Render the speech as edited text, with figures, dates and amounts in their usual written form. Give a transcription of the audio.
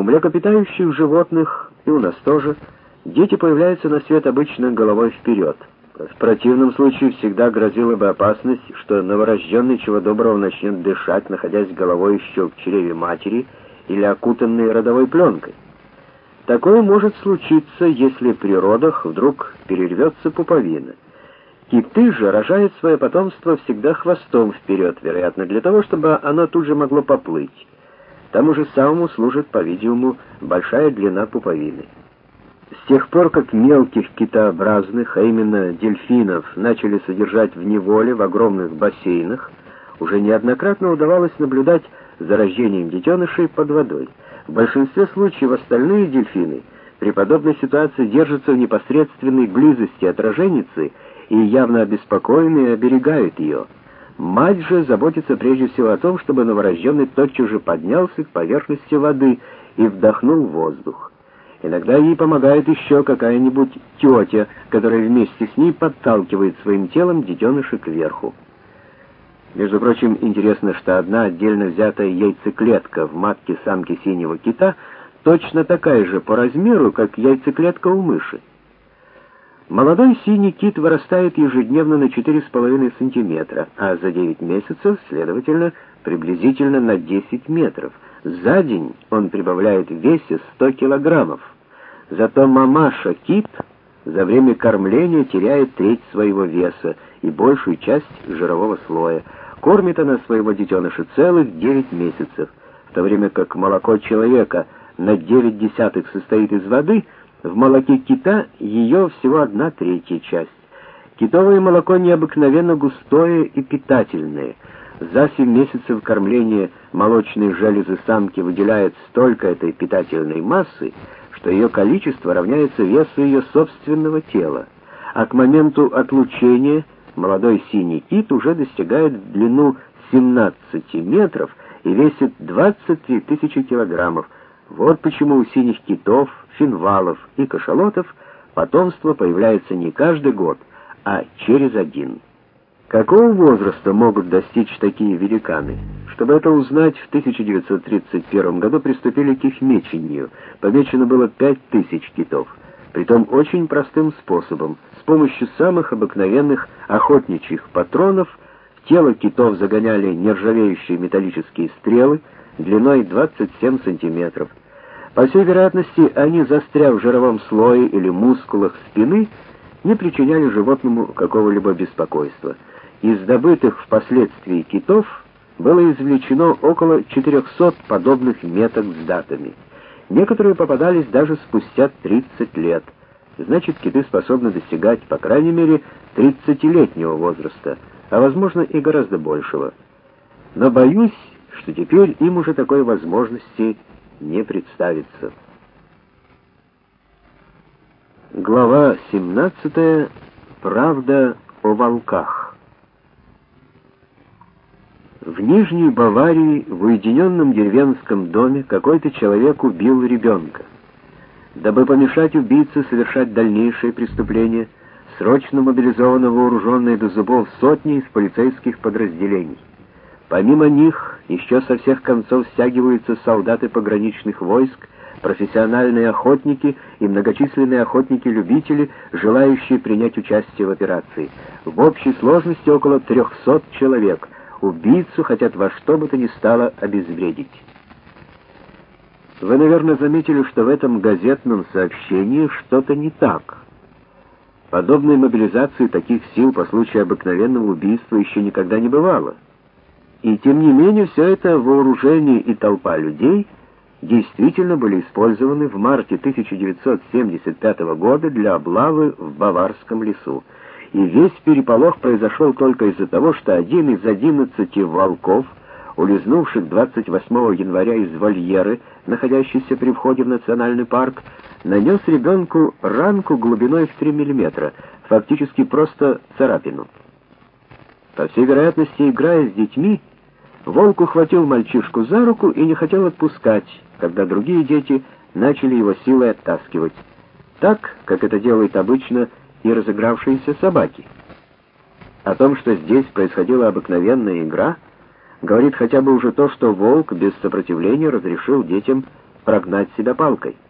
млекопитающих животных, и у нас тоже, дети появляются на свет обычно головой вперед. В противном случае всегда грозила бы опасность, что новорожденный чего доброго начнет дышать, находясь головой еще в чреве матери или окутанный родовой пленкой. Такое может случиться, если при родах вдруг перервется пуповина. Киты же рожают свое потомство всегда хвостом вперед, вероятно, для того, чтобы оно тут же могло поплыть. Тому же самому служит, по-видимому, большая длина пуповины. С тех пор, как мелких китообразных, а именно дельфинов, начали содержать в неволе в огромных бассейнах, уже неоднократно удавалось наблюдать за рождением детенышей под водой. В большинстве случаев остальные дельфины при подобной ситуации держатся в непосредственной близости от роженицы и явно обеспокоены оберегают ее. Мать же заботится прежде всего о том, чтобы новорожденный тотчас же поднялся к поверхности воды и вдохнул воздух. Иногда ей помогает еще какая-нибудь тетя, которая вместе с ней подталкивает своим телом детеныша кверху. Между прочим, интересно, что одна отдельно взятая яйцеклетка в матке самки синего кита точно такая же по размеру, как яйцеклетка у мыши. Молодой синий кит вырастает ежедневно на 4,5 сантиметра, а за 9 месяцев, следовательно, приблизительно на 10 метров. За день он прибавляет в весе 100 килограммов. Зато мамаша-кит за время кормления теряет треть своего веса и большую часть жирового слоя. Кормит она своего детеныша целых 9 месяцев, в то время как молоко человека на 9/10 состоит из воды, в молоке кита ее всего 1/3 часть. Китовое молоко необыкновенно густое и питательное. За 7 месяцев кормления молочные железы самки выделяют столько этой питательной массы, что ее количество равняется весу ее собственного тела. А к моменту отлучения молодой синий кит уже достигает в длину 17 метров и весит 23 тысячи килограммов. Вот почему у синих китов, финвалов и кашалотов потомство появляется не каждый год, а через один. Какого возраста могут достичь такие великаны? Чтобы это узнать, в 1931 году приступили к их мечению. Помечено было 5000 китов. Притом очень простым способом. С помощью самых обыкновенных охотничьих патронов в тело китов загоняли нержавеющие металлические стрелы длиной 27 сантиметров. По всей вероятности, они, застряв в жировом слое или мускулах спины, не причиняли животному какого-либо беспокойства. Из добытых впоследствии китов было извлечено около 400 подобных меток с датами. Некоторые попадались даже спустя 30 лет. Значит, киты способны достигать, по крайней мере, 30-летнего возраста, а возможно и гораздо большего. Но боюсь, что теперь им уже такой возможности не представится. Глава 17. Правда о волках. В Нижней Баварии в уединенном деревенском доме какой-то человек убил ребенка. Дабы помешать убийце совершать дальнейшие преступления, срочно мобилизованы вооруженные до зубов сотни из полицейских подразделений. Помимо них еще со всех концов стягиваются солдаты пограничных войск, профессиональные охотники и многочисленные охотники-любители, желающие принять участие в операции. В общей сложности около 300 человек. Убийцу хотят во что бы то ни стало обезвредить. Вы, наверное, заметили, что в этом газетном сообщении что-то не так. Подобной мобилизации таких сил по случаю обыкновенного убийства еще никогда не бывало. И тем не менее, все это вооружение и толпа людей действительно были использованы в марте 1975 года для облавы в Баварском лесу. И весь переполох произошел только из-за того, что один из 11 волков, улизнувших 28 января из вольеры, находящейся при входе в национальный парк, нанес ребенку ранку глубиной в 3 мм, фактически просто царапину. По всей вероятности, играя с детьми, волк ухватил мальчишку за руку и не хотел отпускать, когда другие дети начали его силой оттаскивать, так, как это делают обычно и разыгравшиеся собаки. О том, что здесь происходила обыкновенная игра, говорит хотя бы уже то, что волк без сопротивления разрешил детям прогнать себя палкой.